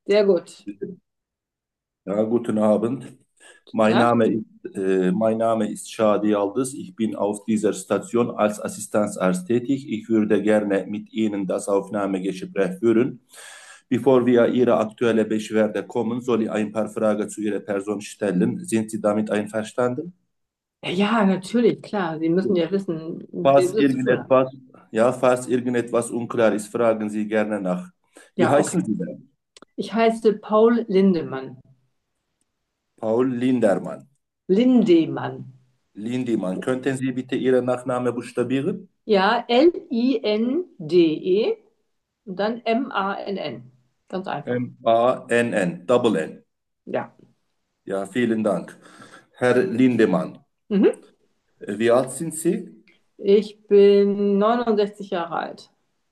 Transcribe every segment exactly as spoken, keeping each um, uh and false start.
Sehr gut. Ja, guten Abend. Guten Mein Name Abend. ist, äh, mein Name ist Shadi Yıldız. Ich bin auf dieser Station als Assistenzarzt tätig. Ich würde gerne mit Ihnen das Aufnahmegespräch führen. Bevor wir Ihre aktuelle Beschwerde kommen, soll ich ein paar Fragen zu Ihrer Person stellen. Sind Sie damit einverstanden? Ja, ja, natürlich, klar. Sie müssen ja wissen, mit wem Falls Sie es zu tun haben. irgendetwas, ja, falls irgendetwas unklar ist, fragen Sie gerne nach. Wie Ja, okay. heißen Sie denn? Ich heiße Paul Lindemann. Paul Lindermann. Lindemann. Lindemann. Könnten Sie bitte Ihren Nachnamen buchstabieren? Ja, L I N D E und dann M A N N. Ganz einfach. M A N N, Double N. Ja. Ja, vielen Dank. Herr Lindemann, Mhm. wie alt sind Sie? Ich bin neunundsechzig Jahre alt.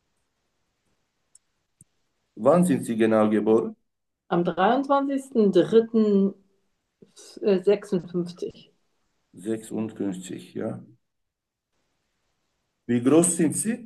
Wann sind Sie genau geboren? Am dreiundzwanzigsten dritten sechsundfünfzig. sechsundfünfzig, ja. Wie groß sind Sie?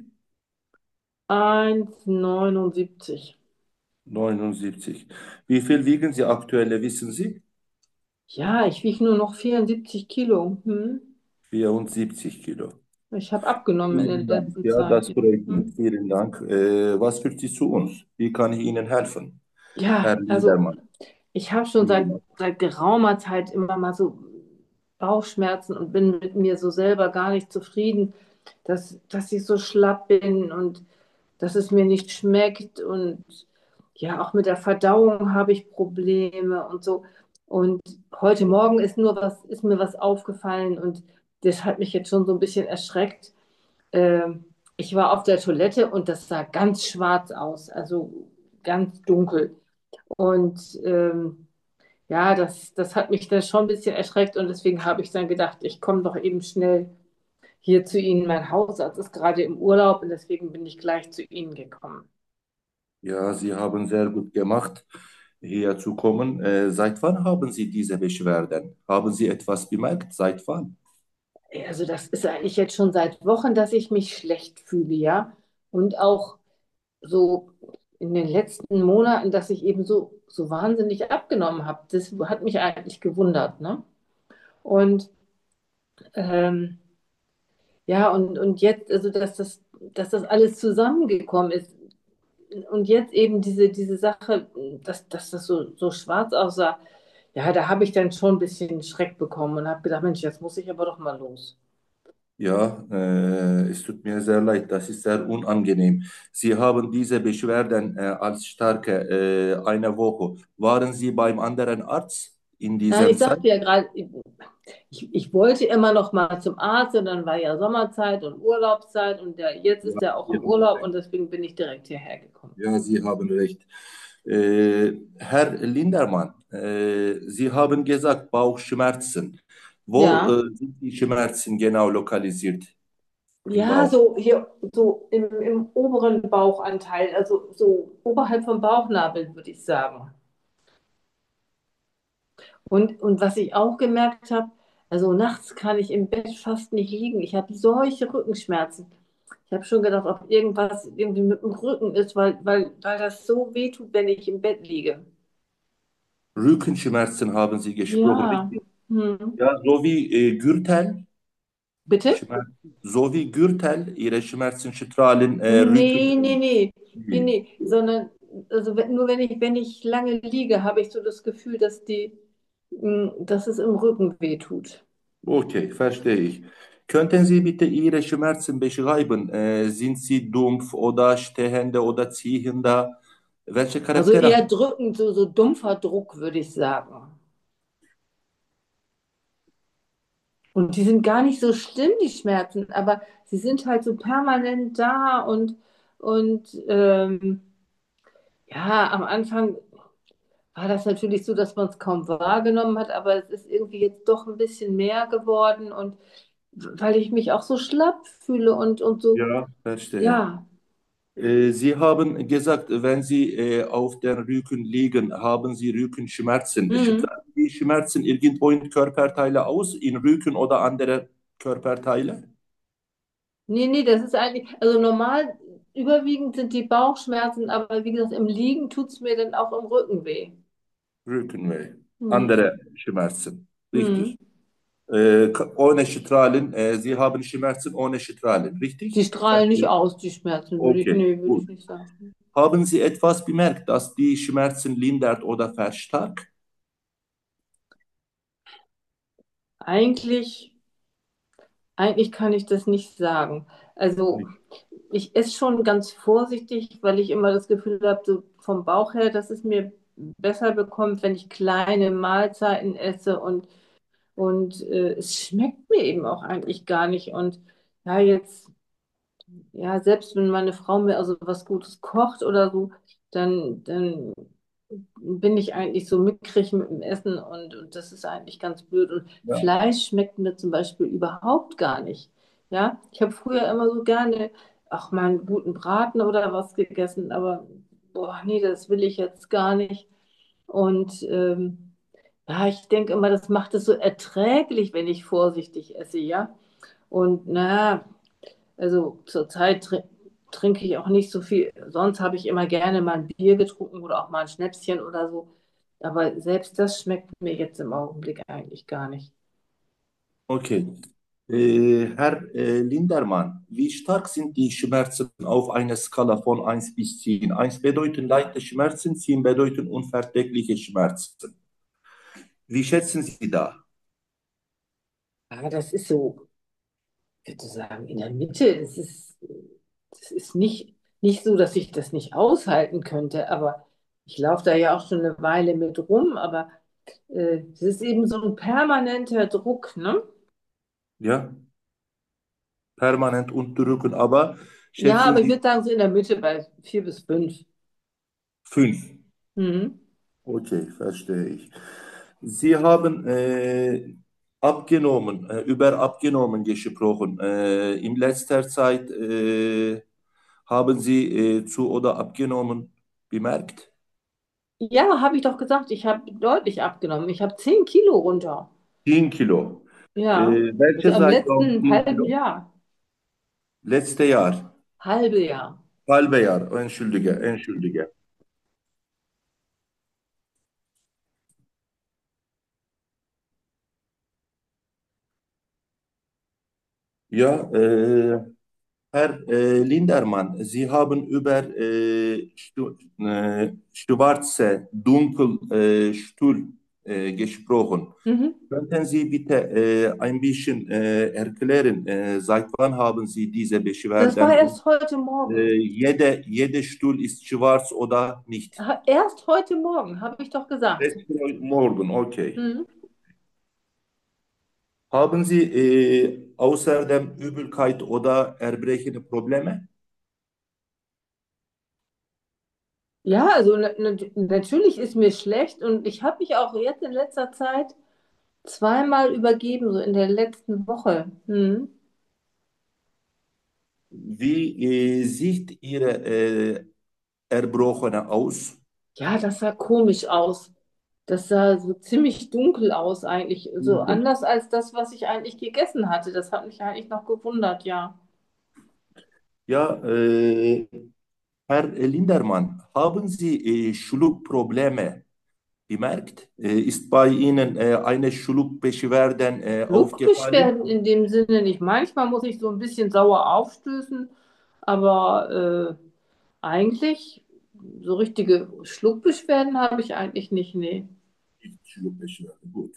eins Komma neunundsiebzig. neunundsiebzig. Wie viel wiegen Sie aktuell, wissen Sie? Ja, ich wiege nur noch vierundsiebzig Kilo. Hm? vierundsiebzig Kilo. Ich habe abgenommen in Vielen der Dank. letzten Ja, Zeit. das freut mich. Hm? Vielen Dank. Äh, was führt Sie zu uns? Wie kann ich Ihnen helfen, Herr Ja, also Lindemann? ich habe schon seit, Lindemann. seit geraumer Zeit immer mal so Bauchschmerzen und bin mit mir so selber gar nicht zufrieden, dass, dass ich so schlapp bin und dass es mir nicht schmeckt. Und ja, auch mit der Verdauung habe ich Probleme und so. Und heute Morgen ist nur was, ist mir was aufgefallen und das hat mich jetzt schon so ein bisschen erschreckt. Ähm, Ich war auf der Toilette und das sah ganz schwarz aus, also ganz dunkel. Und ähm, ja, das, das hat mich dann schon ein bisschen erschreckt und deswegen habe ich dann gedacht, ich komme doch eben schnell hier zu Ihnen. Mein Hausarzt ist gerade im Urlaub und deswegen bin ich gleich zu Ihnen gekommen. Ja, Sie haben sehr gut gemacht, hierher zu kommen. Äh, seit wann haben Sie diese Beschwerden? Haben Sie etwas bemerkt? Seit wann? Also das ist eigentlich jetzt schon seit Wochen, dass ich mich schlecht fühle, ja. Und auch so in den letzten Monaten, dass ich eben so, so wahnsinnig abgenommen habe. Das hat mich eigentlich gewundert, ne? Und ähm, ja, und, und jetzt, also dass das, dass das alles zusammengekommen ist. Und jetzt eben diese, diese Sache, dass, dass das so, so schwarz aussah, ja, da habe ich dann schon ein bisschen Schreck bekommen und habe gedacht, Mensch, jetzt muss ich aber doch mal los. Ja, äh, es tut mir sehr leid, das ist sehr unangenehm. Sie haben diese Beschwerden äh, als starke äh, eine Woche. Waren Sie beim anderen Arzt in Nein, dieser ich Zeit? sagte ja gerade, ich, ich wollte immer noch mal zum Arzt und dann war ja Sommerzeit und Urlaubszeit und der, jetzt Ja, ist er auch Sie im haben Urlaub recht. und deswegen bin ich direkt hierher gekommen. Ja, Sie haben recht. Äh, Herr Lindermann, äh, Sie haben gesagt Bauchschmerzen. Wo Ja, äh, sind die Schmerzen genau lokalisiert im ja, Bauch? so hier, so im, im oberen Bauchanteil, also so oberhalb vom Bauchnabel, würde ich sagen. Und, und was ich auch gemerkt habe, also nachts kann ich im Bett fast nicht liegen. Ich habe solche Rückenschmerzen. Ich habe schon gedacht, ob irgendwas irgendwie mit dem Rücken ist, weil, weil, weil das so weh tut, wenn ich im Bett liege. Rückenschmerzen haben Sie gesprochen, Ja. richtig? Hm. Ja, sowie äh, Gürtel. Bitte? Schmerzen, sowie Gürtel, Ihre Schmerzen strahlen äh, Nee, nee, Rücken. nee. Nee, Nee. nee. Sondern, also wenn, nur wenn ich, wenn ich lange liege, habe ich so das Gefühl, dass die, mh, dass es im Rücken weh tut. Okay, verstehe ich. Könnten Sie bitte Ihre Schmerzen beschreiben? Äh, sind sie dumpf oder stehende oder ziehende? Welche Also Charaktere eher haben? drückend, so, so dumpfer Druck, würde ich sagen. Und die sind gar nicht so schlimm, die Schmerzen, aber sie sind halt so permanent da und, und ähm, ja, am Anfang war das natürlich so, dass man es kaum wahrgenommen hat, aber es ist irgendwie jetzt doch ein bisschen mehr geworden und weil ich mich auch so schlapp fühle und, und so, Ja, verstehe. ja. Äh, Sie haben gesagt, wenn Sie äh, auf den Rücken liegen, haben Sie Rückenschmerzen. Mhm. Strahlen die Schmerzen irgendwo in Körperteile aus, in Rücken oder andere Körperteile? Nee, nee, das ist eigentlich, also normal überwiegend sind die Bauchschmerzen, aber wie gesagt, im Liegen tut es mir dann auch im Rücken weh. Rückenweh. Hm. Andere Schmerzen. Hm. Richtig. Äh, ohne Strahlen. Äh, Sie haben Schmerzen ohne Strahlen. Die Richtig? strahlen nicht Verstehe. aus, die Schmerzen, würde ich, Okay, nee, würde ich gut. nicht sagen. Haben Sie etwas bemerkt, dass die Schmerzen lindert oder verstärkt? Eigentlich, eigentlich kann ich das nicht sagen. Also Nicht. ich esse schon ganz vorsichtig, weil ich immer das Gefühl habe, so vom Bauch her, dass es mir besser bekommt, wenn ich kleine Mahlzeiten esse und, und äh, es schmeckt mir eben auch eigentlich gar nicht. Und ja, jetzt, ja, selbst wenn meine Frau mir also was Gutes kocht oder so, dann, dann bin ich eigentlich so mickrig mit dem Essen und, und das ist eigentlich ganz blöd. Und Ja. Fleisch schmeckt mir zum Beispiel überhaupt gar nicht. Ja, ich habe früher immer so gerne auch mal einen guten Braten oder was gegessen, aber boah, nee, das will ich jetzt gar nicht. Und ähm, ja, ich denke immer, das macht es so erträglich, wenn ich vorsichtig esse, ja. Und na, also zurzeit tr trinke ich auch nicht so viel. Sonst habe ich immer gerne mal ein Bier getrunken oder auch mal ein Schnäpschen oder so. Aber selbst das schmeckt mir jetzt im Augenblick eigentlich gar nicht. Okay. Äh, Herr äh, Lindermann, wie stark sind die Schmerzen auf einer Skala von eins bis zehn? Eins bedeuten leichte Schmerzen, zehn bedeuten unverträgliche Schmerzen. Wie schätzen Sie da? Aber das ist so, ich würde sagen, in der Mitte. Es ist, es ist nicht, nicht so, dass ich das nicht aushalten könnte, aber ich laufe da ja auch schon eine Weile mit rum, aber äh, es ist eben so ein permanenter Druck, ne? Ja, permanent unterdrücken, aber Ja, schätzen aber ich Sie würde sagen, so in der Mitte bei vier bis fünf. fünf? Mhm. Okay, verstehe ich. Sie haben äh, abgenommen, äh, über abgenommen gesprochen. Äh, in letzter Zeit äh, haben Sie äh, zu oder abgenommen bemerkt? Ja, habe ich doch gesagt, ich habe deutlich abgenommen. Ich habe zehn Kilo runter. zehn Kilo. Ja, Äh, also welche am Zeitraum letzten zehn halben Kilo? Jahr. Letzte Jahr. Halbe Jahr. Halbe Jahr. Entschuldige, entschuldige. Ja, äh, Herr äh, Lindermann, Sie haben über äh, Stu äh, schwarze, dunkel äh, Stuhl äh, gesprochen. Mhm. Könnten Sie bitte äh, ein bisschen äh, erklären, äh, seit wann haben Sie diese Das war Beschwerden und erst heute Morgen. äh, jede, jede Stuhl ist schwarz oder nicht? Ha- Erst heute Morgen, habe ich doch gesagt. Letzte Morgen, okay. Mhm. Haben Sie äh, außerdem Übelkeit oder Erbrechen Probleme? Ja, also na, na, natürlich ist mir schlecht und ich habe mich auch jetzt in letzter Zeit zweimal übergeben, so in der letzten Woche. Mhm. Wie äh, sieht Ihre äh, Erbrochene aus? Ja, das sah komisch aus. Das sah so ziemlich dunkel aus eigentlich. So Dunkel. anders als das, was ich eigentlich gegessen hatte. Das hat mich eigentlich noch gewundert, ja. Ja, äh, Herr Lindermann, haben Sie äh, Schluckprobleme bemerkt? Äh, ist bei Ihnen äh, eine Schluckbeschwerden äh, aufgefallen? Schluckbeschwerden in dem Sinne nicht. Manchmal muss ich so ein bisschen sauer aufstößen, aber äh, eigentlich so richtige Schluckbeschwerden habe ich eigentlich nicht, nee. Schluckbeschwerden, gut.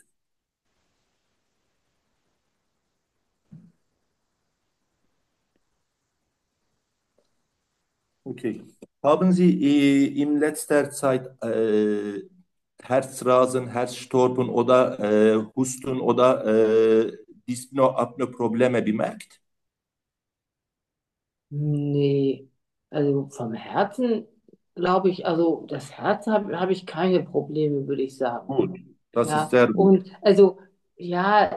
Okay. Haben Sie äh, in letzter Zeit äh, Herzrasen, Herzstolpern oder äh, Husten oder äh, Dyspnoe-Apnoe-Probleme bemerkt? Nee, also vom Herzen glaube ich, also das Herz habe hab ich keine Probleme, würde ich sagen. Gut, das ist Ja, sehr gut. und also ja,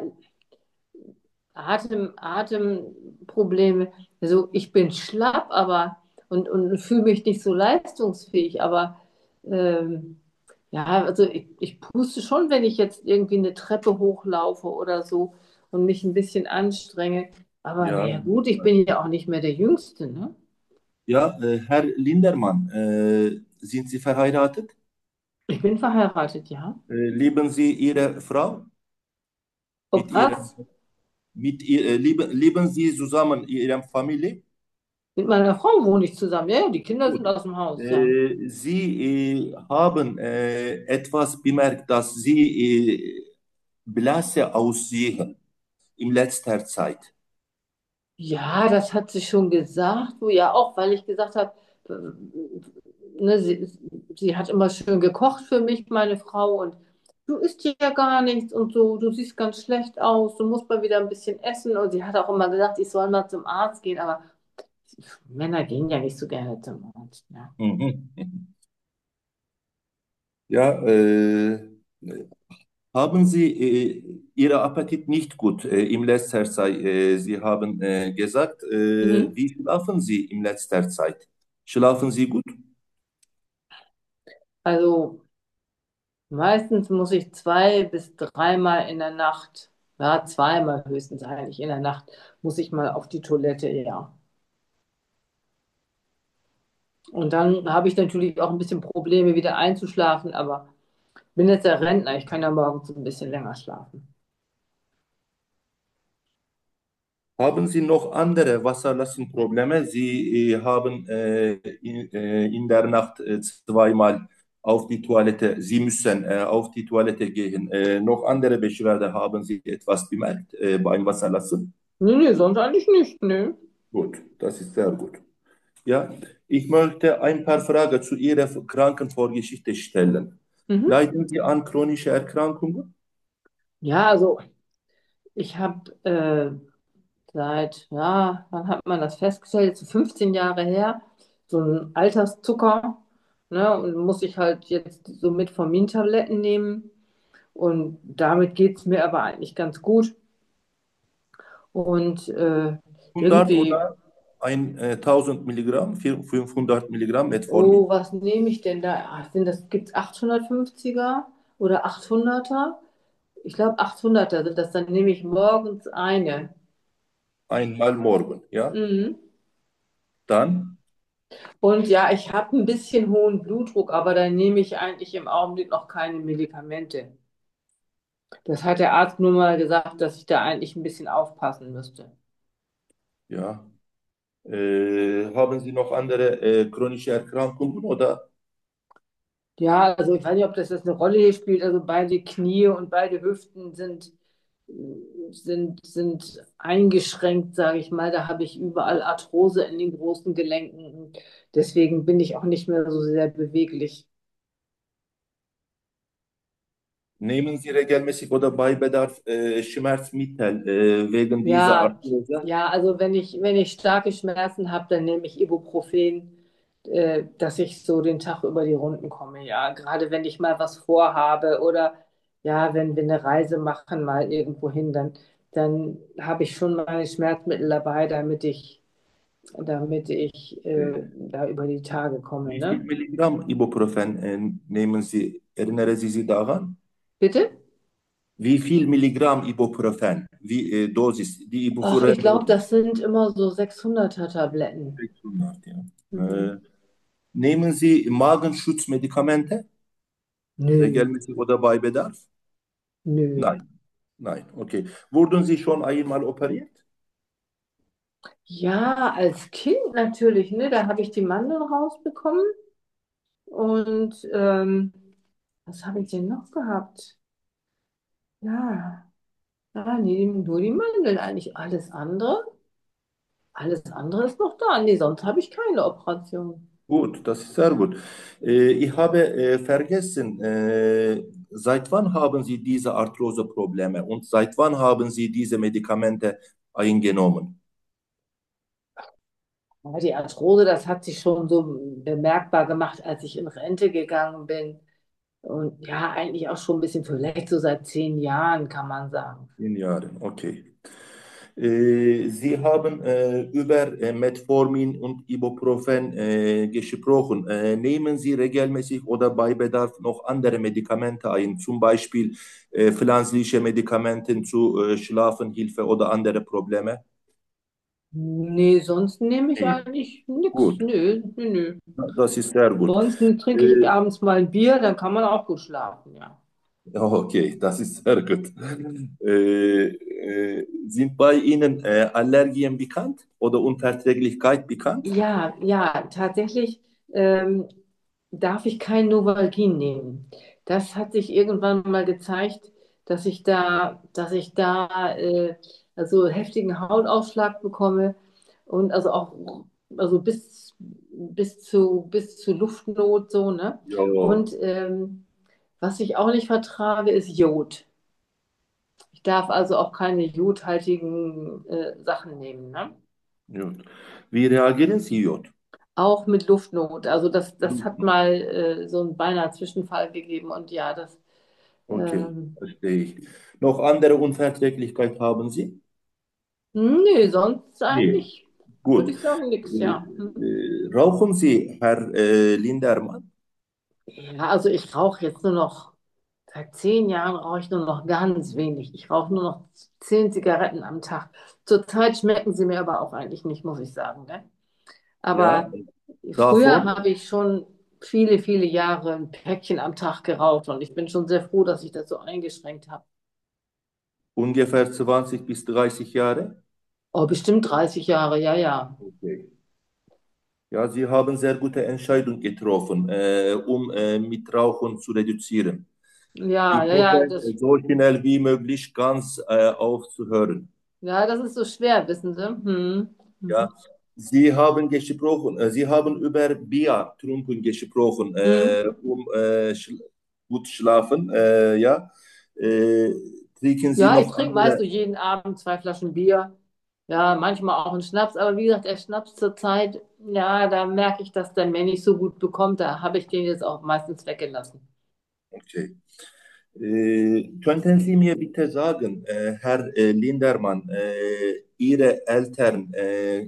Atem, Atemprobleme. Also ich bin schlapp, aber und, und fühle mich nicht so leistungsfähig, aber ähm, ja, also ich, ich puste schon, wenn ich jetzt irgendwie eine Treppe hochlaufe oder so und mich ein bisschen anstrenge. Aber Ja, naja, gut, ich bin ja auch nicht mehr der Jüngste, ne? Ja, äh, Herr Lindermann, äh, sind Sie verheiratet? Ich bin verheiratet, ja. Äh, lieben Sie Ihre Frau? Mit Ob Ihrem, was? mit ihr, äh, lieben, lieben Sie zusammen Ihre Familie? Mit meiner Frau wohne ich zusammen. Ja, ja, die Kinder Gut. sind aus dem Haus, ja. Äh, Sie äh, haben äh, etwas bemerkt, dass Sie äh, blasse aussehen in letzter Zeit. Ja, das hat sie schon gesagt, du ja auch, weil ich gesagt habe, äh, ne, sie, sie hat immer schön gekocht für mich, meine Frau, und du isst ja gar nichts und so, du siehst ganz schlecht aus, du musst mal wieder ein bisschen essen. Und sie hat auch immer gesagt, ich soll mal zum Arzt gehen, aber Männer gehen ja nicht so gerne zum Arzt. Ne? Mhm. Ja, äh, haben Sie äh, Ihr Appetit nicht gut äh, im letzter Zeit? Äh, Sie haben äh, gesagt, äh, Mhm. wie schlafen Sie in letzter Zeit? Schlafen Sie gut? Also meistens muss ich zwei bis dreimal in der Nacht, ja, zweimal höchstens eigentlich in der Nacht, muss ich mal auf die Toilette, ja. Und dann habe ich natürlich auch ein bisschen Probleme, wieder einzuschlafen, aber bin jetzt der Rentner, ich kann ja morgens ein bisschen länger schlafen. Haben Sie noch andere Wasserlassenprobleme? Sie äh, haben äh, in, äh, in der Nacht äh, zweimal auf die Toilette, Sie müssen äh, auf die Toilette gehen. Äh, noch andere Beschwerden haben Sie etwas bemerkt äh, beim Wasserlassen? Nee, nee, sonst eigentlich nicht, nee. Gut, das ist sehr gut. Ja, ich möchte ein paar Fragen zu Ihrer Krankenvorgeschichte stellen. Mhm. Leiden Sie an chronischen Erkrankungen? Ja, also ich habe äh, seit, ja, wann hat man das festgestellt? Jetzt so fünfzehn Jahre her, so einen Alterszucker, ne, und muss ich halt jetzt so Metformin-Tabletten nehmen. Und damit geht es mir aber eigentlich ganz gut. Und äh, hundert irgendwie, oder ein, äh, tausend Milligramm, vier- fünfhundert Milligramm oh, Metformin? was nehme ich denn da? Ach, sind das, gibt es achthundertfünfziger oder achthunderter? Ich glaube achthunderter sind das. Dann nehme ich morgens eine. Einmal morgen, ja? Mhm. Dann Und ja, ich habe ein bisschen hohen Blutdruck, aber da nehme ich eigentlich im Augenblick noch keine Medikamente. Das hat der Arzt nur mal gesagt, dass ich da eigentlich ein bisschen aufpassen müsste. ja. Äh, haben Sie noch andere äh, chronische Erkrankungen oder? Ja, also ich weiß nicht, ob das jetzt eine Rolle hier spielt. Also beide Knie und beide Hüften sind, sind, sind eingeschränkt, sage ich mal. Da habe ich überall Arthrose in den großen Gelenken. Und deswegen bin ich auch nicht mehr so sehr beweglich. Nehmen Sie regelmäßig oder bei Bedarf äh, Schmerzmittel äh, wegen dieser Ja, Arthrose? ja, also wenn ich, wenn ich starke Schmerzen habe, dann nehme ich Ibuprofen, äh, dass ich so den Tag über die Runden komme. Ja, gerade wenn ich mal was vorhabe oder ja, wenn wir eine Reise machen, mal irgendwo hin, dann, dann habe ich schon meine Schmerzmittel dabei, damit ich, damit ich äh, Äh, da über die Tage komme, wie viel ne? Milligramm Ibuprofen äh, nehmen Sie? Erinnern Sie sich daran? Bitte? Wie viel Milligramm Ibuprofen? Wie äh, Dosis? Die Ach, ich glaube, Ibuprofen-Dosis? das sind immer so sechshunderter Tabletten. sechshundert, ja. Mhm. Äh, nehmen Sie Magenschutzmedikamente Nö, regelmäßig oder bei Bedarf? nö. Nein, nein, okay. Wurden Sie schon einmal operiert? Ja, als Kind natürlich, ne? Da habe ich die Mandeln rausbekommen. Und ähm, was habe ich denn noch gehabt? Ja, ja, nee, nur die Mandeln eigentlich. Alles andere, alles andere ist noch da. Nee, sonst habe ich keine Operation. Gut, das ist sehr gut. Äh, ich habe äh, vergessen, äh, seit wann haben Sie diese Arthroseprobleme und seit wann haben Sie diese Medikamente eingenommen? Aber die Arthrose, das hat sich schon so bemerkbar gemacht, als ich in Rente gegangen bin. Und ja, eigentlich auch schon ein bisschen, vielleicht so seit zehn Jahren, kann man sagen. In Jahren, okay. Äh, Sie haben äh, über äh, Metformin und Ibuprofen äh, gesprochen. Äh, nehmen Sie regelmäßig oder bei Bedarf noch andere Medikamente ein, zum Beispiel äh, pflanzliche Medikamente zu äh, Schlafenhilfe oder andere Probleme? Nee, sonst nehme ich Nee. eigentlich nichts. Gut, Nö, nö, nö. das ist sehr gut. Ansonsten trinke ich Äh, abends mal ein Bier, dann kann man auch gut schlafen, ja. ja, okay, das ist sehr gut. Äh, äh, sind bei Ihnen äh, Allergien bekannt oder Unverträglichkeit bekannt? Ja, ja, tatsächlich ähm, darf ich kein Novalgin nehmen. Das hat sich irgendwann mal gezeigt, dass ich da, dass ich da äh, also heftigen Hautausschlag bekomme und also auch also bis, bis zu, bis zu Luftnot so, ne? Ja, Und ähm, was ich auch nicht vertrage, ist Jod. Ich darf also auch keine jodhaltigen äh, Sachen nehmen, ne? gut. Wie reagieren Sie Jod? Auch mit Luftnot. Also das, das hat mal äh, so einen beinahe Zwischenfall gegeben und ja, das, Okay, ähm, verstehe ich. Noch andere Unverträglichkeit haben Sie? nee, sonst Nee. eigentlich würde Gut. ich sagen, nix, Äh, ja. Hm. äh, rauchen Sie, Herr äh, Lindermann? Ja, also ich rauche jetzt nur noch, seit zehn Jahren rauche ich nur noch ganz wenig. Ich rauche nur noch zehn Zigaretten am Tag. Zurzeit schmecken sie mir aber auch eigentlich nicht, muss ich sagen, ne? Ja. Aber früher Davon habe ich schon viele, viele Jahre ein Päckchen am Tag geraucht und ich bin schon sehr froh, dass ich das so eingeschränkt habe. ungefähr zwanzig bis dreißig Jahre? Oh, bestimmt dreißig Jahre, ja, ja. Okay. Ja, Sie haben sehr gute Entscheidung getroffen, äh, um äh, mit Rauchen zu reduzieren. Ja, Ich ja, ja, hoffe, das, so schnell wie möglich ganz äh, aufzuhören. ja, das ist so schwer, wissen Sie. Hm. Mhm. Ja, Sie haben gesprochen, äh, Sie haben über Bier trunken gesprochen, Hm. äh, um äh, schl gut schlafen. Äh, ja, äh, trinken Sie Ja, ich noch trinke meist so andere? jeden Abend zwei Flaschen Bier. Ja, manchmal auch einen Schnaps, aber wie gesagt, der Schnaps zur Zeit, ja, da merke ich, dass der mir nicht so gut bekommt. Da habe ich den jetzt auch meistens weggelassen. Okay. Äh, könnten Sie mir bitte sagen, äh, Herr äh, Lindermann, äh, Ihre Eltern äh,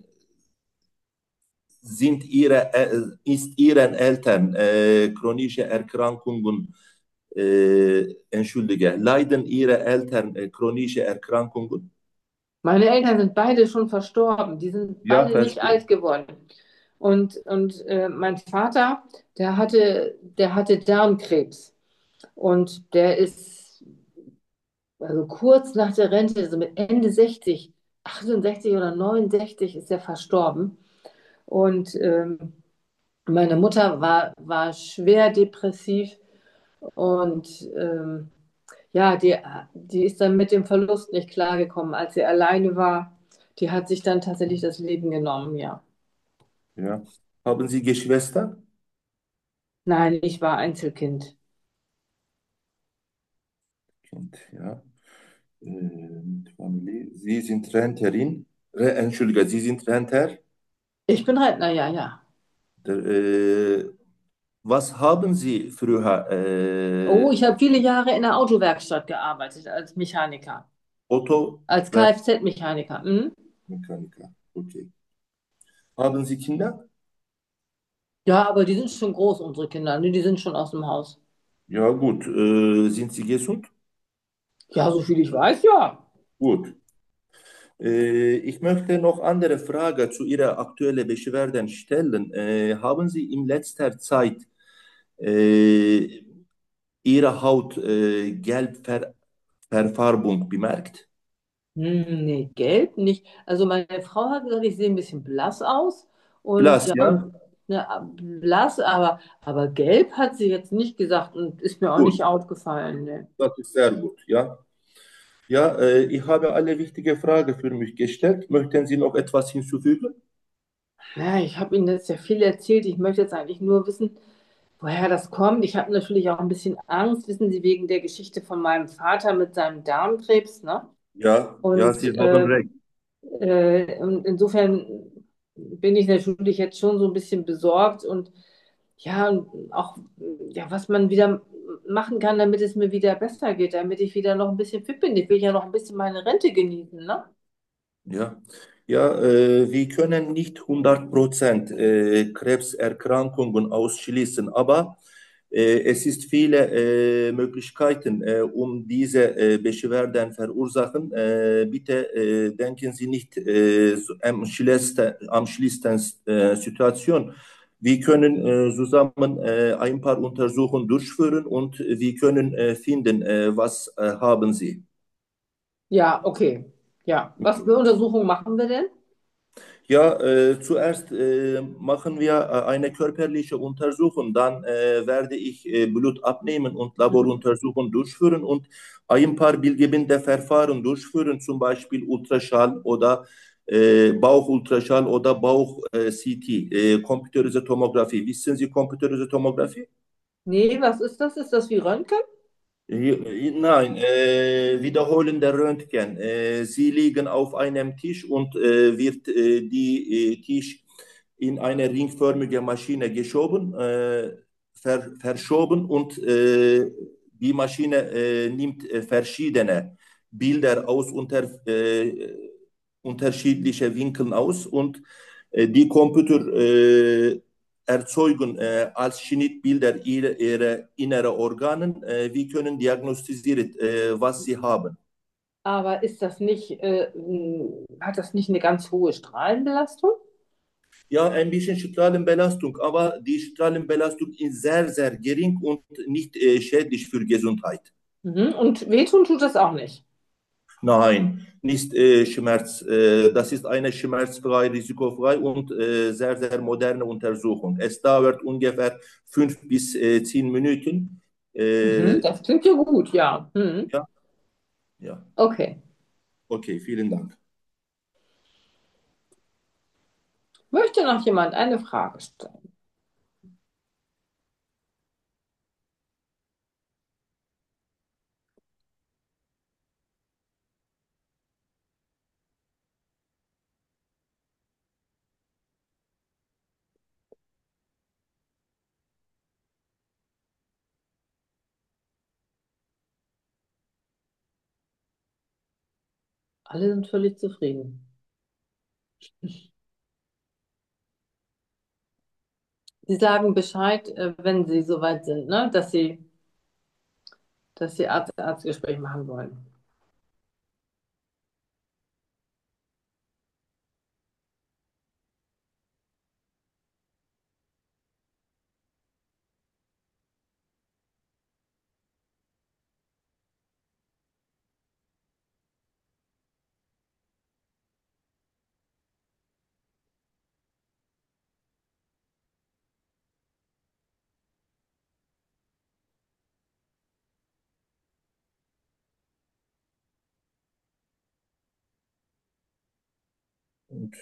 sind Ihre, äh, ist Ihren Eltern äh, chronische Erkrankungen, äh, entschuldige, leiden Ihre Eltern äh, chronische Erkrankungen? Meine Eltern sind beide schon verstorben. Die sind Ja, beide nicht verstehe. alt geworden. Und, und äh, mein Vater, der hatte, der hatte Darmkrebs. Und der ist also kurz nach der Rente, so mit Ende sechzig, achtundsechzig oder neunundsechzig ist er verstorben. Und ähm, meine Mutter war, war schwer depressiv und ähm, ja, die, die ist dann mit dem Verlust nicht klargekommen, als sie alleine war. Die hat sich dann tatsächlich das Leben genommen, ja. Ja. Haben Sie Geschwister? Nein, ich war Einzelkind. Kind, ja. Äh, mit Familie. Sie sind Rentnerin. Re Entschuldige, Sie sind Rentner. Ich bin Rentner, ja, ja. Der, äh, was haben Sie früher? Oh, Äh, ich habe viele Jahre in der Autowerkstatt gearbeitet als Mechaniker, als Autowerkmechaniker. Kfz-Mechaniker. Hm? Okay. Haben Sie Kinder? Ja, aber die sind schon groß, unsere Kinder. Ne? Die sind schon aus dem Haus. Ja, gut. Äh, sind Sie gesund? Ja, so viel ich weiß, ja. Gut. Äh, ich möchte noch andere Frage zu Ihrer aktuellen Beschwerden stellen. Äh, haben Sie in letzter Zeit äh, Ihre Haut äh, gelb ver Verfärbung bemerkt? Hm, nee, gelb nicht. Also meine Frau hat gesagt, ich sehe ein bisschen blass aus. Und Blass, ja, ja? und ne, blass, aber, aber gelb hat sie jetzt nicht gesagt und ist mir auch Gut, nicht aufgefallen. Ne. das ist sehr gut, ja. Ja, äh, ich habe alle wichtige Fragen für mich gestellt. Möchten Sie noch etwas hinzufügen? Ja, ich habe Ihnen jetzt ja viel erzählt. Ich möchte jetzt eigentlich nur wissen, woher das kommt. Ich habe natürlich auch ein bisschen Angst, wissen Sie, wegen der Geschichte von meinem Vater mit seinem Darmkrebs, ne? Ja, ja, Und Sie haben äh, recht. Äh, und insofern bin ich natürlich jetzt schon so ein bisschen besorgt und ja, und auch ja, was man wieder machen kann, damit es mir wieder besser geht, damit ich wieder noch ein bisschen fit bin. Ich will ja noch ein bisschen meine Rente genießen, ne? Ja, ja, äh, wir können nicht hundert Prozent äh, Krebserkrankungen ausschließen, aber Äh, es ist viele äh, Möglichkeiten, äh, um diese äh, Beschwerden verursachen. Äh, bitte äh, denken Sie nicht äh, so am schlimmsten, am schlimmsten äh, Situation. Wir können äh, zusammen äh, ein paar Untersuchungen durchführen und wir können äh, finden, äh, was äh, haben Sie. Ja, okay. Ja, was für Untersuchungen machen wir denn? Ja, äh, zuerst äh, machen wir äh, eine körperliche Untersuchung, dann äh, werde ich äh, Blut abnehmen und Mhm. Laboruntersuchungen durchführen und ein paar bildgebende Verfahren durchführen, zum Beispiel Ultraschall oder äh, Bauchultraschall oder Bauch-C T, äh, Computerische Tomographie. Wissen Sie Computerische Tomographie? Nee, was ist das? Ist das wie Röntgen? Äh, Nein, äh, wiederholender Röntgen. Äh, Sie liegen auf einem Tisch und äh, wird äh, die äh, Tisch in eine ringförmige Maschine geschoben, äh, ver verschoben und äh, die Maschine äh, nimmt äh, verschiedene Bilder aus unter, äh, unterschiedlichen Winkeln aus und äh, die Computer äh, erzeugen äh, als Schnittbilder ihre, ihre innere Organen. Äh, wir können diagnostizieren, äh, was sie haben. Aber ist das nicht, äh, mh, hat das nicht eine ganz hohe Strahlenbelastung? Ja, ein bisschen Strahlenbelastung, aber die Strahlenbelastung ist sehr, sehr gering und nicht äh, schädlich für Gesundheit. Mhm. Und wehtun tut das auch nicht. Nein, nicht äh, Schmerz. Äh, das ist eine schmerzfrei, risikofrei und äh, sehr, sehr moderne Untersuchung. Es dauert ungefähr fünf bis äh, zehn Minuten. Mhm. Äh, Das klingt ja gut, ja. Mhm. ja, ja. Okay. Okay, vielen Dank. Möchte noch jemand eine Frage stellen? Alle sind völlig zufrieden. Sie sagen Bescheid, äh, wenn Sie soweit sind, ne? Dass Sie, dass Sie Arzt, Arztgespräch machen wollen. Und,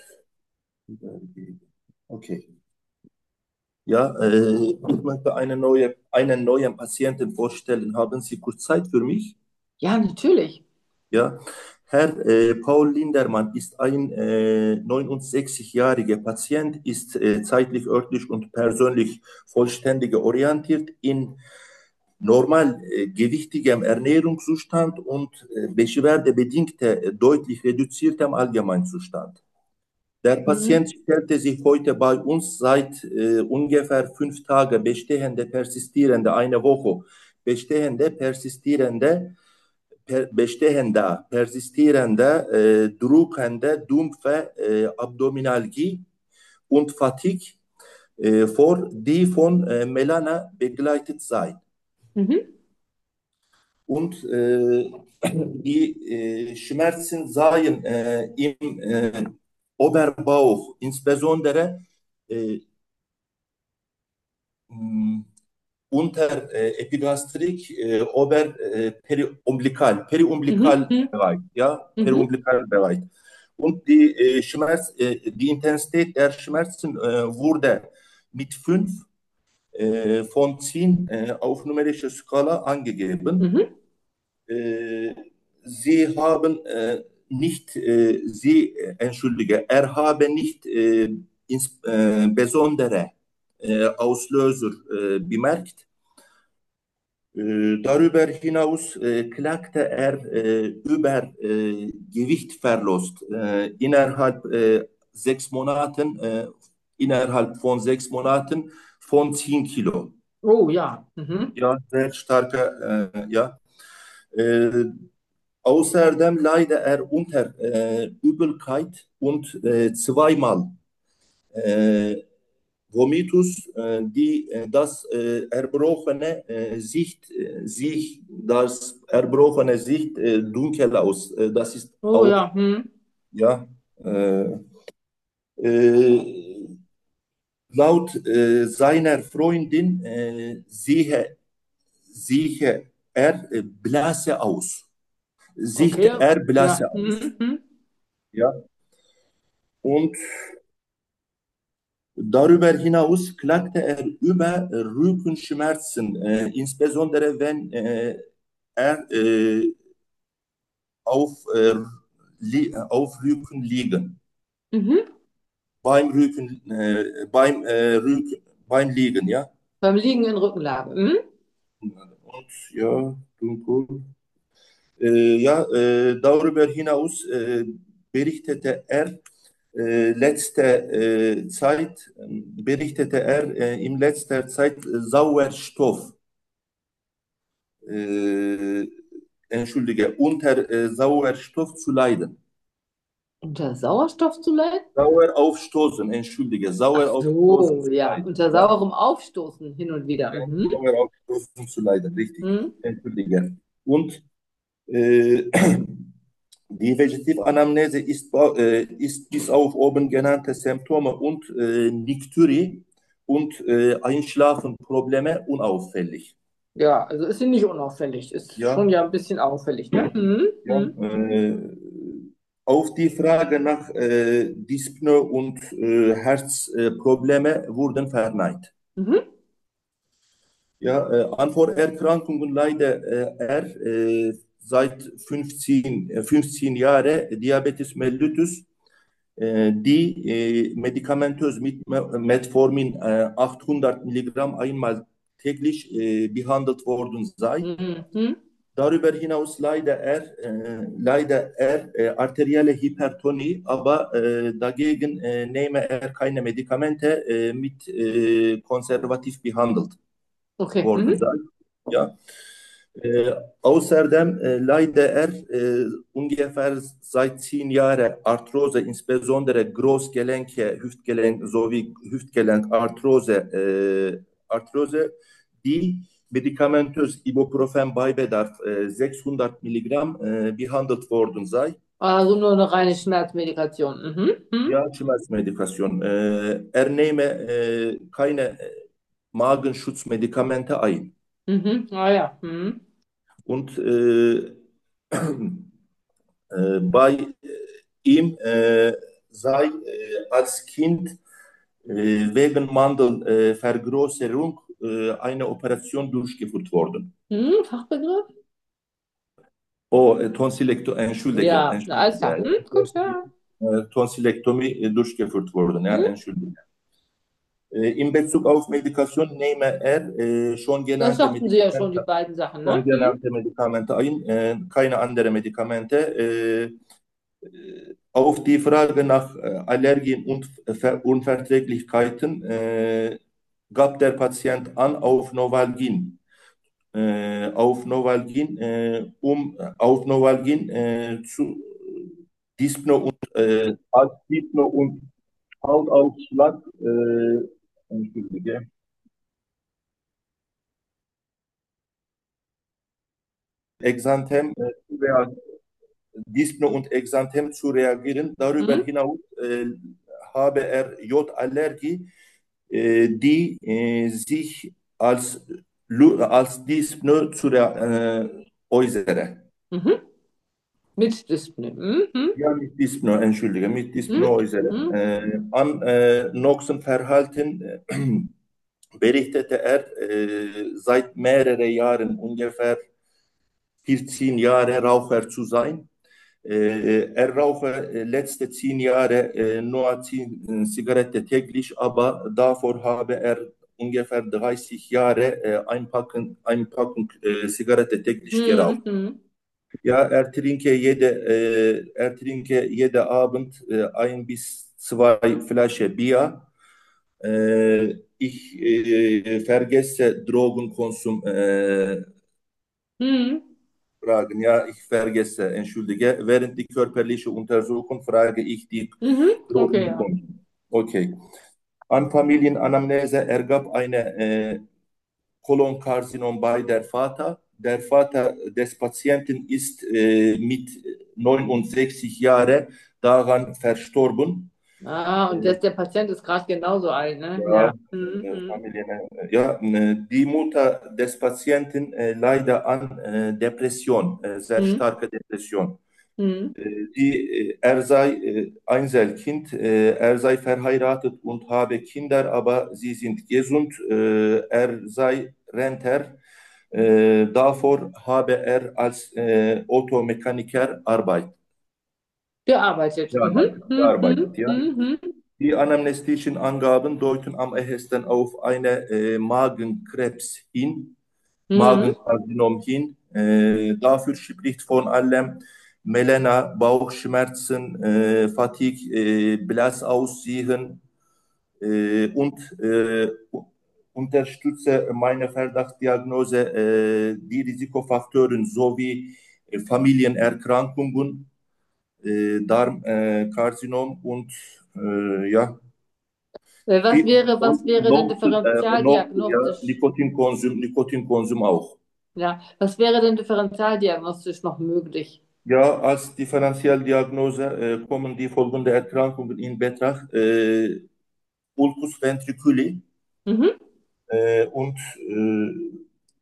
okay. Ja, äh, ich möchte eine neue, einen neuen Patienten vorstellen. Haben Sie kurz Zeit für mich? Ja, natürlich. Ja. Herr äh, Paul Lindermann ist ein äh, neunundsechzigjähriger Patient, ist äh, zeitlich, örtlich und persönlich vollständig orientiert in normal äh, gewichtigem Ernährungszustand und äh, beschwerdebedingte, äh, deutlich reduziertem Allgemeinzustand. Der Mhm. Patient stellte sich heute bei uns seit äh, ungefähr fünf Tagen bestehende, persistierende, eine Woche bestehende, persistierende, per, bestehender, persistierende, äh, drückende, dumpfe äh, Abdominalgie und Fatigue äh, vor, die von äh, Melana begleitet sei. Mhm. Und äh, die äh, Schmerzen seien äh, im äh, Oberbauch, insbesondere äh, mh, unter äh, Epigastrik, äh, Ober, äh, periumblikal, Mhm. periumblikal Mhm. Bereich, ja, Mhm. periumblikal Bereich. Und die äh, Schmerz, äh, die Intensität der Schmerzen äh, wurde mit fünf äh, von zehn äh, auf numerischer Skala angegeben. Mhm. Äh, Sie haben äh, nicht, äh, Sie, äh, entschuldige, er habe nicht äh, ins, äh, besondere äh, Auslöser äh, bemerkt. Äh, darüber hinaus äh, klagte er äh, über äh, Gewichtverlust äh, innerhalb äh, sechs Monaten, äh, innerhalb von sechs Monaten von zehn Kilo. Oh ja. Mhm. Ja, sehr starke, äh, ja. Äh, Außerdem leide er unter äh, Übelkeit und äh, zweimal äh, Vomitus, äh, die äh, das äh, erbrochene äh, Sicht, äh, sich, das erbrochene Sicht äh, dunkel aus. Äh, das ist Oh auch, ja. Mhm. ja, äh, äh, laut äh, seiner Freundin äh, sehe, sehe er äh, blasse aus. Sieht Okay. er blasse Ja. aus. Mhm. Mhm. Ja. Und darüber hinaus klagte er über Rückenschmerzen, äh, insbesondere wenn äh, er äh, auf, äh, li auf Rücken liegen. Mhm. Beim Rücken, äh, beim, äh, Rücken, beim Liegen, ja. Beim Liegen in Rückenlage. Mhm. Und ja, dunkel. Äh, ja, äh, darüber hinaus äh, berichtete er äh, letzte äh, Zeit, äh, berichtete er äh, in letzter Zeit äh, Sauerstoff, äh, entschuldige, unter äh, Sauerstoff zu leiden. Unter Sauerstoff zu leiden? Sauer aufstoßen, entschuldige, Ach sauer aufstoßen so, zu ja. leiden. Unter Ja, sauerem Aufstoßen hin und wieder. Mhm. sauer aufstoßen zu leiden, richtig, Mhm. entschuldige. Und äh, die Vegetative-Anamnese ist, äh, ist bis auf oben genannte Symptome und äh, Nikturie und äh, Einschlafenprobleme unauffällig. Ja, also ist sie nicht unauffällig. Ist schon Ja, ja ein bisschen auffällig, ne? Mhm. ja. Mhm. Äh, auf die Frage nach äh, Dyspnoe und äh, Herzprobleme wurden verneint. Mhm. Ja, äh, an Vorerkrankungen leidet äh, er äh, seit fünfzehn, äh, fünfzehn Jahren Diabetes mellitus, äh, die äh, medikamentös mit Metformin äh, achthundert Milligramm einmal täglich äh, behandelt worden sei. Mhm. Darüber hinaus leidet er, äh, leidet er äh, arterielle Hypertonie, aber äh, dagegen äh, nehme er keine Medikamente äh, mit äh, konservativ behandelt Okay. worden Mhm. sei. Ja. Äh, außerdem äh, leidet er äh, ungefähr seit zehn Jahren Arthrose, insbesondere Großgelenke, Hüftgelenk sowie Hüftgelenkarthrose, äh, Arthrose, die medikamentös Ibuprofen bei Bedarf äh, sechshundert Milligramm äh, behandelt worden sei. Also nur eine reine Schmerzmedikation. Mhm. Mhm. Ja, Schmerzmedikation. Äh, er nehme äh, keine Magenschutzmedikamente ein. Mhm. Ah ja. Mhm. Und äh, äh, bei ihm äh, sei äh, als Kind äh, wegen Mandelvergrößerung äh, eine Operation durchgeführt worden. Mhm. Fachbegriff? Oh, äh, Tonsillektomie, entschuldige, Ja, alles entschuldige, klar. ja, Mhm. Gut, ja. äh, Tonsillektomie äh, durchgeführt worden, ja, Mhm. entschuldige. Äh, in Bezug auf Medikation nehme er äh, schon Das genannte sagten Sie ja schon, die Medikamente, beiden Sachen, schon ne? Mhm. genannte Medikamente ein, äh, keine anderen Medikamente. Äh, Äh, auf die Frage nach äh, Allergien und Ver Unverträglichkeiten äh, gab der Patient an auf Novalgin, äh, auf Novalgin, äh, um auf Novalgin äh, zu Dyspnoe und äh, als Dyspnoe und Hautausschlag, äh, entschuldige, Exanthem, äh, Dyspnoe und Exanthem zu reagieren. Darüber Mhm. hinaus äh, habe er Jodallergie, äh, die äh, sich als, als Dyspnoe zu äh, äußere. Mhm. Mit Dyspnoe. Mhm. Ja, mit Dyspnoe, entschuldige, mit Mhm. Dyspnoe äußere. Mhm. Äh, an äh, Noxenverhalten äh, berichtete er äh, seit mehreren Jahren, ungefähr vierzehn Jahre Raucher zu sein. Äh, er rauche äh, letzte zehn Jahre äh, nur zehn äh, Zigaretten täglich, aber davor habe er ungefähr dreißig Jahre äh, ein Packen, ein Packung äh, Zigarette täglich geraucht. Mhm. Ja, er trinke jede, äh, er trinke jeden Abend äh, ein bis zwei Flaschen Bier. Äh, ich äh, vergesse Drogenkonsum äh, Mhm. fragen. Ja, ich vergesse, entschuldige. Während die körperliche Untersuchung frage ich die Mhm. Okay, ja. Drogenkonsum. Okay. An Familienanamnese ergab eine äh, Kolonkarzinom bei der Vater. Der Vater des Patienten ist äh, mit neunundsechzig Jahren daran verstorben. Ah, und Äh, das, der Patient ist gerade genauso alt, ne? ja, Ja. Mhm. äh, Mhm. Familien, äh, ja, äh, die Mutter des Patienten äh, leidet an äh, Depression, äh, sehr Mhm. starke Depression. Mhm. Äh, die, äh, er sei äh, Einzelkind, äh, er sei verheiratet und habe Kinder, aber sie sind gesund. Äh, er sei Rentner. Äh, davor habe er als äh, Automechaniker Arbeit, Gearbeitet. Mhm. gearbeitet, Mhm. gearbeitet, ja. Mhm. Mhm. Die anamnestischen Angaben deuten am ehesten auf eine äh, Magenkrebs hin, Mhm. Magenkarzinom hin. Äh, dafür spricht vor allem Melena, Bauchschmerzen, äh, Fatigue, äh, blass aussehen äh, und äh, unterstütze meine Verdachtsdiagnose äh, die Risikofaktoren sowie äh, Familienerkrankungen, äh, Darmkarzinom und äh, ja, Äh, Was die, wäre, und was wäre denn noch, äh, noch ja, differentialdiagnostisch? Nikotinkonsum, Nikotinkonsum auch. Ja, was wäre denn differentialdiagnostisch noch möglich? Ja, als Differentialdiagnose äh, kommen die folgenden Erkrankungen in Betracht. Äh, Ulcus ventriculi Mhm. äh, und äh,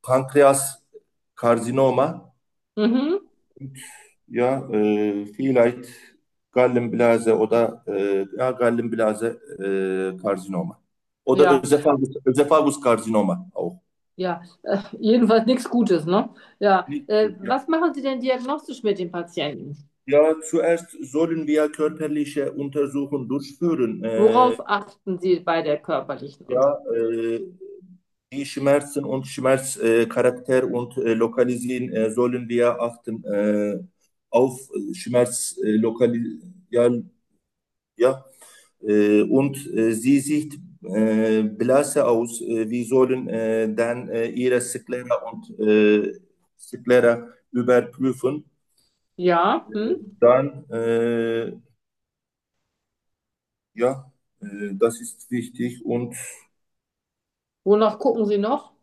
Pankreaskarzinoma. Mhm. Ja, äh, vielleicht Gallenblase oder äh, ja, Gallenblase äh, Karzinoma. Oder Ja, Ösophagus, Ösophaguskarzinoma auch. ja, äh, jedenfalls nichts Gutes, ne? Ja, äh, was machen Sie denn diagnostisch mit dem Patienten? Ja, zuerst sollen wir körperliche Untersuchungen durchführen. Äh, Worauf achten Sie bei der körperlichen ja, Untersuchung? äh, die Schmerzen und Schmerzcharakter äh, Charakter und äh, Lokalisieren äh, sollen wir achten äh, auf Schmerz äh, lokali ja, ja, äh, und äh, sie sieht äh, blasse aus. Äh, wir sollen äh, dann äh, ihre Sklera und äh, Sklera überprüfen. Ja, hm? Dann äh, ja, äh, das ist wichtig. Und Wonach gucken Sie noch?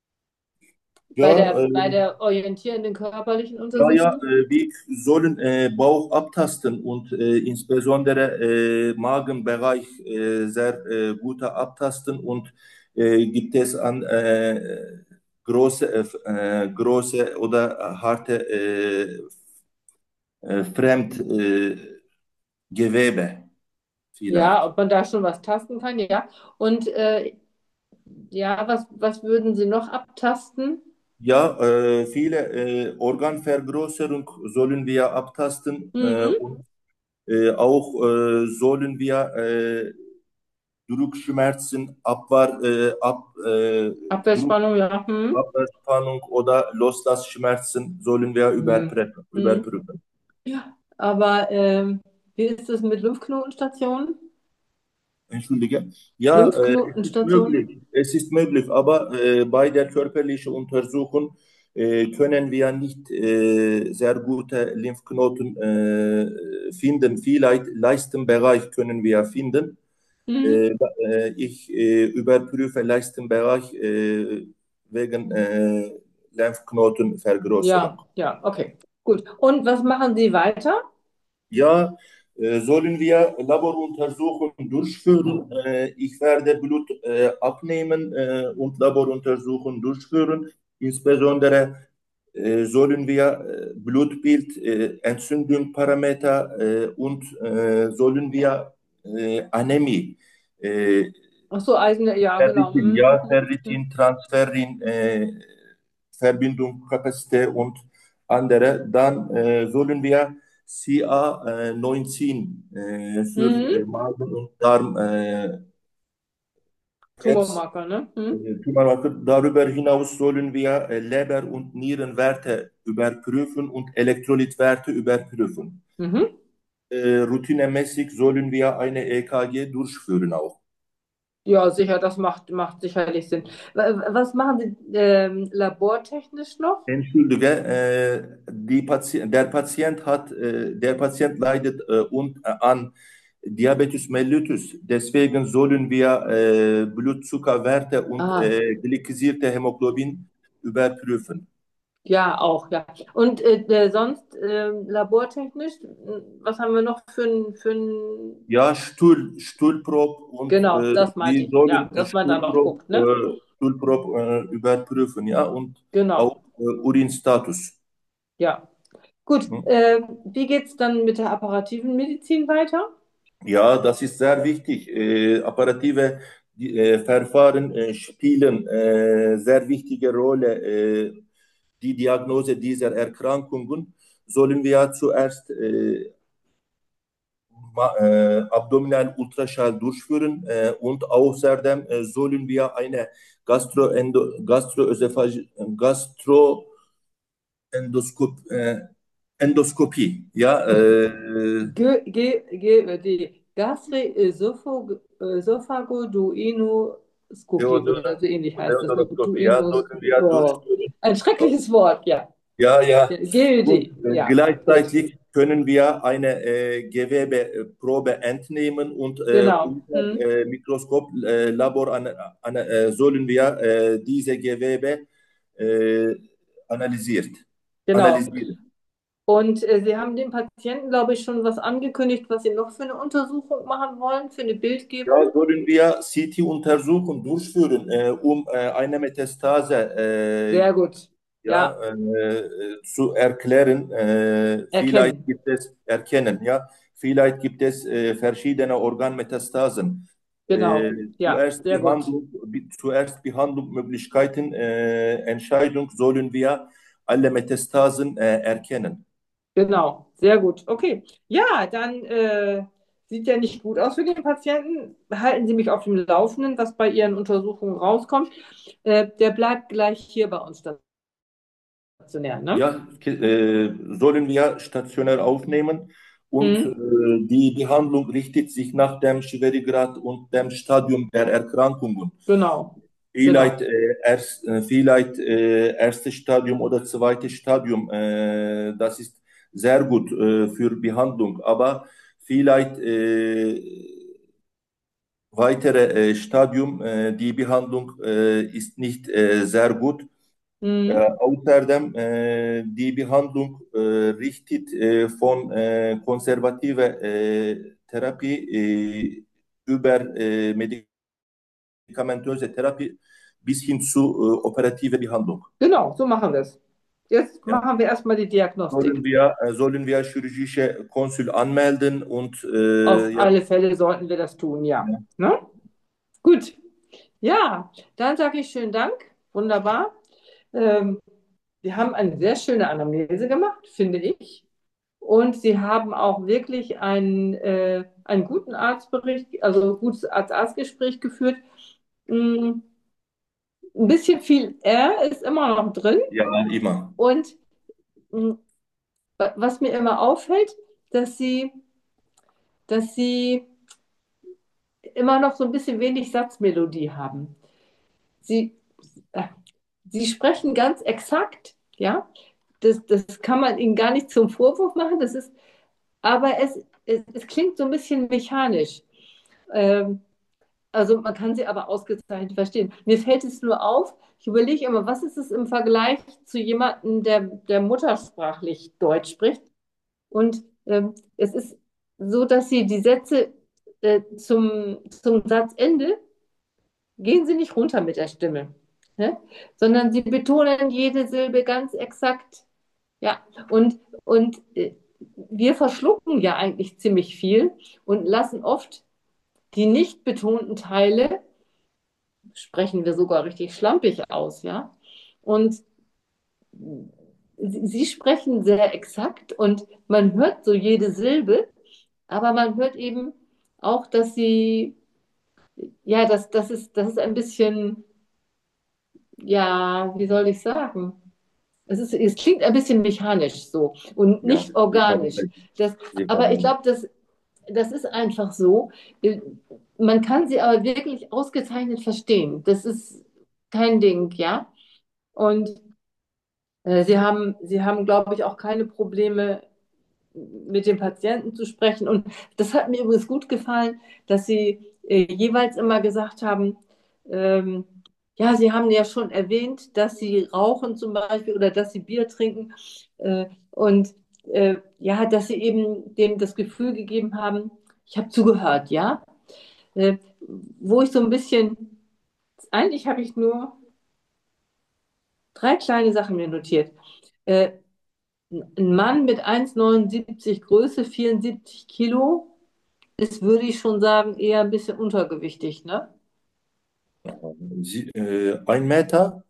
Bei ja, der, bei äh, der orientierenden körperlichen ja, ja, Untersuchung? äh, wir sollen äh, Bauch abtasten und äh, insbesondere äh, Magenbereich äh, sehr äh, gut abtasten und äh, gibt es an äh, große, äh, große oder harte äh, äh, Fremdgewebe äh, Ja, vielleicht. ob man da schon was tasten kann, ja. Und äh, ja, was, was würden Sie noch abtasten? Ja, äh, viele äh, Organvergrößerung sollen wir abtasten äh, Mhm. und äh, auch äh, sollen wir äh, Druckschmerzen, Abwehr, äh, Ab, äh, Druck, Abwehrspannung, ja. Hm. Abwehrspannung oder Loslassschmerzen sollen wir Hm. überprüfen. Hm. überprüfen. Ja. Aber ähm, wie ist es mit Lymphknotenstationen? Entschuldige. Ja, äh, es ist Lymphknotenstationen? möglich. Es ist möglich, aber äh, bei der körperlichen Untersuchung äh, können wir nicht äh, sehr gute Lymphknoten äh, finden. Vielleicht Leistenbereich können wir finden. Mhm. Äh, äh, ich äh, überprüfe Leistenbereich äh, wegen äh, Lymphknotenvergrößerung. Ja, ja, okay. Gut. Und was machen Sie weiter? Ja, äh, sollen wir Laboruntersuchungen durchführen? Äh, ich werde Blut äh, abnehmen äh, und Laboruntersuchungen durchführen. Insbesondere äh, sollen wir äh, Blutbild, äh, Entzündungsparameter äh, und äh, sollen wir äh, Anämie, äh, Ach so, Eisen, ja, genau. Ferritin, Mhm. ja, Mhm. Mhm. Ferritin, Transferrin, äh, Verbindungskapazität und andere. Dann äh, sollen wir C A neunzehn äh, für äh, Mhm. Magen- und Darmkrebs Tumormarker, ne? Mhm. äh, Tumormarker. Darüber hinaus sollen wir äh, Leber- und Nierenwerte überprüfen und Elektrolytwerte überprüfen. Mhm. Äh, routinemäßig sollen wir eine E K G durchführen auch. Ja, sicher, das macht, macht sicherlich Sinn. Wa- Was machen Sie ähm, labortechnisch noch? Entschuldige, äh, die Pati der Patient hat, äh, der Patient leidet äh, und, äh, an Diabetes mellitus. Deswegen sollen wir äh, Blutzuckerwerte und Ah, äh, glycosierte Hämoglobin überprüfen. ja, auch, ja. Und äh, äh, sonst ähm, labortechnisch, m, was haben wir noch für ein, für ein... Ja, Stuhl, Stuhlprobe und Genau, äh, das meinte die ich. Ja, sollen dass man da noch Stuhlprobe, guckt, ne? äh, Stuhlprobe äh, überprüfen, ja, und Genau, auch äh, Urinstatus. ja. Gut, Hm? äh, wie geht's dann mit der apparativen Medizin weiter? Ja, das ist sehr wichtig. Äh, operative die, äh, Verfahren äh, spielen äh, sehr wichtige Rolle. Äh, die Diagnose dieser Erkrankungen sollen wir zuerst äh, ma- äh, Abdominal Ultraschall durchführen äh, und außerdem äh, sollen wir eine Gastroendo Gastroösophag Gastroendoskop äh, Endoskopie, ja, äh, Ge, ge, ge, die Gastroesophagoduodeoskopie oder so ähnlich heißt das. Ne? Deodonoskopie, ja, Duodenos, sollten wir oh. durchführen. Ein schreckliches Wort, ja. Ja, ja. G Ö D, Und äh, ja, gut. gleichzeitig können wir eine äh, Gewebeprobe entnehmen und äh, Genau. unter Hm. äh, Mikroskop äh, Labor an, an, äh, sollen wir äh, diese Gewebe äh, analysiert, Genau. analysieren. Und äh, Sie haben dem Patienten, glaube ich, schon was angekündigt, was Sie noch für eine Untersuchung machen wollen, für eine Ja, Bildgebung. sollen wir C T-Untersuchung durchführen, äh, um äh, eine Metastase äh, Sehr gut. ja, Ja, äh, zu erklären. Äh, vielleicht erkennen. gibt es erkennen, ja, vielleicht gibt es äh, verschiedene Organmetastasen. Äh, Genau. Ja, zuerst sehr gut. Behandlung, bi- zuerst Behandlungsmöglichkeiten, äh, Entscheidung sollen wir alle Metastasen äh, erkennen. Genau. Sehr gut. Okay. Ja, dann äh, sieht ja nicht gut aus für den Patienten. Halten Sie mich auf dem Laufenden, was bei Ihren Untersuchungen rauskommt. Äh, der bleibt gleich hier bei uns stationär, ne? Ja, äh, sollen wir stationär aufnehmen und äh, Mhm. die Behandlung richtet sich nach dem Schweregrad und dem Stadium der Erkrankungen. Genau. Vielleicht, Genau. äh, erst, äh, vielleicht äh, erstes Stadium oder zweites Stadium, äh, das ist sehr gut äh, für Behandlung, aber vielleicht äh, weitere äh, Stadium, äh, die Behandlung äh, ist nicht äh, sehr gut. Äh, Mhm. außerdem, äh, die Behandlung äh, richtet äh, von äh, konservative äh, Therapie äh, über äh, medikamentöse Therapie bis hin zu äh, operative Behandlung. Genau, so machen wir es. Jetzt Ja. machen wir erstmal die Sollen Diagnostik. wir, äh, sollen wir chirurgische Konsul anmelden und äh, Auf ja, alle Fälle sollten wir das tun, ja. ja, Ne? Gut. Ja, dann sage ich schönen Dank. Wunderbar. Ähm, Sie haben eine sehr schöne Anamnese gemacht, finde ich. Und Sie haben auch wirklich einen, äh, einen guten Arztbericht, also ein gutes Arzt-Arzt-Gespräch geführt. Mm, ein bisschen viel R ist immer noch drin. ja, immer. Und mm, was mir immer auffällt, dass Sie, dass Sie immer noch so ein bisschen wenig Satzmelodie haben. Sie, äh, Sie sprechen ganz exakt, ja. Das, das kann man Ihnen gar nicht zum Vorwurf machen. Das ist, aber es, es, es klingt so ein bisschen mechanisch. Ähm, also man kann sie aber ausgezeichnet verstehen. Mir fällt es nur auf, ich überlege immer, was ist es im Vergleich zu jemandem, der, der muttersprachlich Deutsch spricht? Und ähm, es ist so, dass Sie die Sätze äh, zum, zum Satzende gehen Sie nicht runter mit der Stimme, ne? Sondern Sie betonen jede Silbe ganz exakt. Ja, und, und äh, wir verschlucken ja eigentlich ziemlich viel und lassen oft die nicht betonten Teile, sprechen wir sogar richtig schlampig aus, ja. Und sie, sie sprechen sehr exakt und man hört so jede Silbe, aber man hört eben auch, dass sie, ja, das, das ist, das ist ein bisschen, ja, wie soll ich sagen? Es ist, es klingt ein bisschen mechanisch so und Ja, nicht Sie haben organisch. recht. Das, Sie aber ich haben glaube, das, das ist einfach so. man kann sie aber wirklich ausgezeichnet verstehen. Das ist kein Ding, ja. Und äh, sie haben, sie haben, glaube ich, auch keine Probleme, mit dem Patienten zu sprechen. Und das hat mir übrigens gut gefallen, dass Sie äh, jeweils immer gesagt haben, ähm, ja, Sie haben ja schon erwähnt, dass Sie rauchen zum Beispiel oder dass Sie Bier trinken. Äh, und äh, ja, dass Sie eben dem das Gefühl gegeben haben, ich habe zugehört, ja. Äh, wo ich so ein bisschen, eigentlich habe ich nur drei kleine Sachen mir notiert. Äh, ein Mann mit eins Komma neunundsiebzig Größe, vierundsiebzig Kilo, ist, würde ich schon sagen, eher ein bisschen untergewichtig, ne? Sie, äh, ein Meter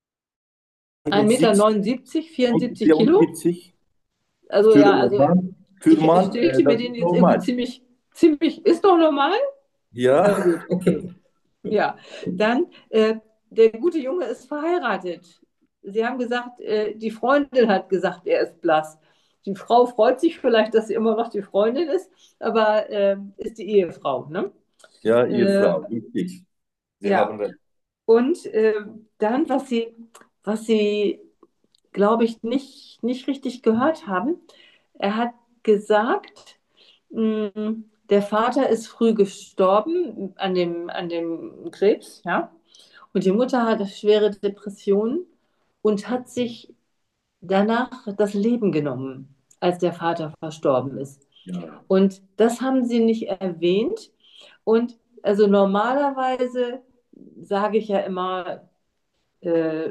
ein Meter neunundsiebzig neunundsiebzig, und vierundsiebzig Kilo. vierundsiebzig. Also Für ja, also Mann, für ich Mann äh, stellte mir das den ist jetzt irgendwie normal. ziemlich, ziemlich, ist doch normal? Ja, Na gut, okay. Ja, dann, äh, der gute Junge ist verheiratet. Sie haben gesagt, äh, die Freundin hat gesagt, er ist blass. Die Frau freut sich vielleicht, dass sie immer noch die Freundin ist, aber äh, ist die Ehefrau, ne? ja, ihr Äh, Frau, richtig. Sie ja, haben recht. und äh, dann, was sie, was sie, glaube ich, nicht, nicht richtig gehört haben, er hat gesagt, mh, der Vater ist früh gestorben an dem, an dem Krebs, ja. Und die Mutter hatte schwere Depressionen und hat sich danach das Leben genommen, als der Vater verstorben ist. Ja, Und das haben sie nicht erwähnt. Und also normalerweise sage ich ja immer, äh,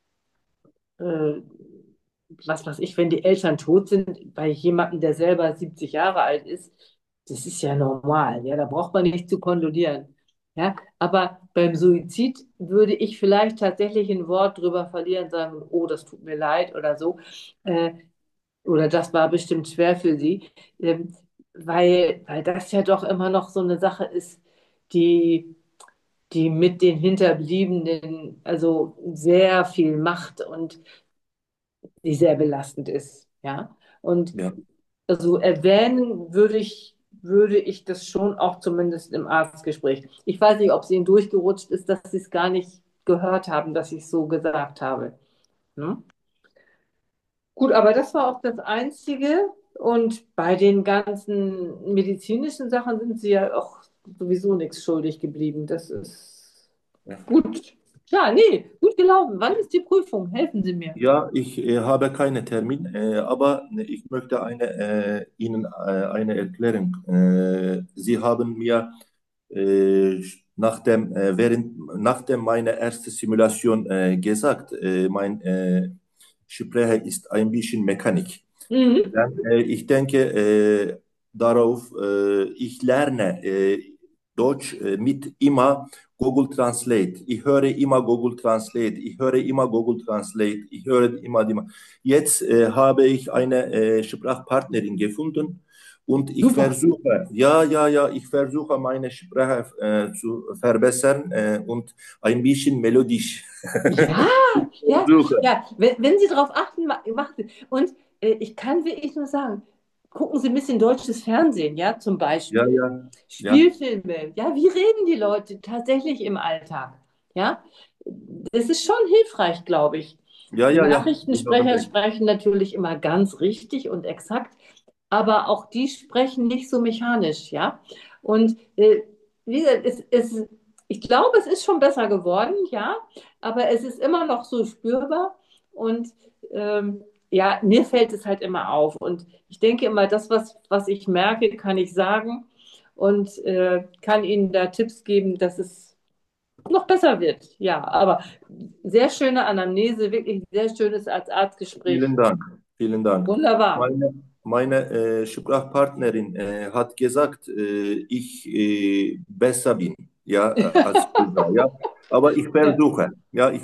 äh, was weiß ich, wenn die Eltern tot sind, bei jemandem, der selber siebzig Jahre alt ist, das ist ja normal. Ja, da braucht man nicht zu kondolieren. Ja, aber beim Suizid würde ich vielleicht tatsächlich ein Wort drüber verlieren, sagen, oh, das tut mir leid oder so. Äh, oder das war bestimmt schwer für sie, ähm, weil, weil das ja doch immer noch so eine Sache ist, die, die mit den Hinterbliebenen also sehr viel macht und die sehr belastend ist. Ja, und ja. also erwähnen würde ich, würde ich das schon auch zumindest im Arztgespräch. Ich weiß nicht, ob es Ihnen durchgerutscht ist, dass Sie es gar nicht gehört haben, dass ich es so gesagt habe. Ne? Gut, aber das war auch das Einzige. Und bei den ganzen medizinischen Sachen sind Sie ja auch sowieso nichts schuldig geblieben. Das ist Ja. gut. Ja, nee, gut gelaufen. Wann ist die Prüfung? Helfen Sie mir. Ja, ich äh, habe keinen Termin, äh, aber ich möchte eine, äh, Ihnen äh, eine Erklärung. Äh, Sie haben mir äh, nach dem, äh, während, nach dem meine erste Simulation äh, gesagt, äh, mein äh, Sprache ist ein bisschen Mechanik. Mhm. Dann, äh, ich denke äh, darauf, äh, ich lerne äh, Deutsch äh, mit immer Google Translate. Ich höre immer Google Translate. Ich höre immer Google Translate. Ich höre immer, immer. Jetzt äh, habe ich eine äh, Sprachpartnerin gefunden und ich Super. versuche, ja, ja, ja, ich versuche meine Sprache äh, zu verbessern äh, und ein bisschen melodisch Ja, ja, versuche. ja. Wenn, wenn Sie darauf achten, ma- machen Sie. Und äh, ich kann wirklich nur sagen, gucken Sie ein bisschen deutsches Fernsehen, ja, zum Ja, Beispiel. ja, ja, Spielfilme, ja, wie reden die Leute tatsächlich im Alltag? Ja, das ist schon hilfreich, glaube ich. ja, ja, ja. Sie haben Nachrichtensprecher recht. sprechen natürlich immer ganz richtig und exakt, aber auch die sprechen nicht so mechanisch, ja. Und äh, wie gesagt, es, es, ich glaube, es ist schon besser geworden, ja, aber es ist immer noch so spürbar und ähm, ja, mir fällt es halt immer auf. Und ich denke immer, das, was, was ich merke, kann ich sagen und äh, kann Ihnen da Tipps geben, dass es noch besser wird. Ja, aber sehr schöne Anamnese, wirklich sehr schönes Vielen Arzt-Arzt-Gespräch. Dank, vielen Dank. Wunderbar. Meine, meine äh, Sprachpartnerin äh, hat gesagt, äh, ich äh, besser bin, ja, äh, als früher, ja. Aber ich Ja. versuche, ja, ich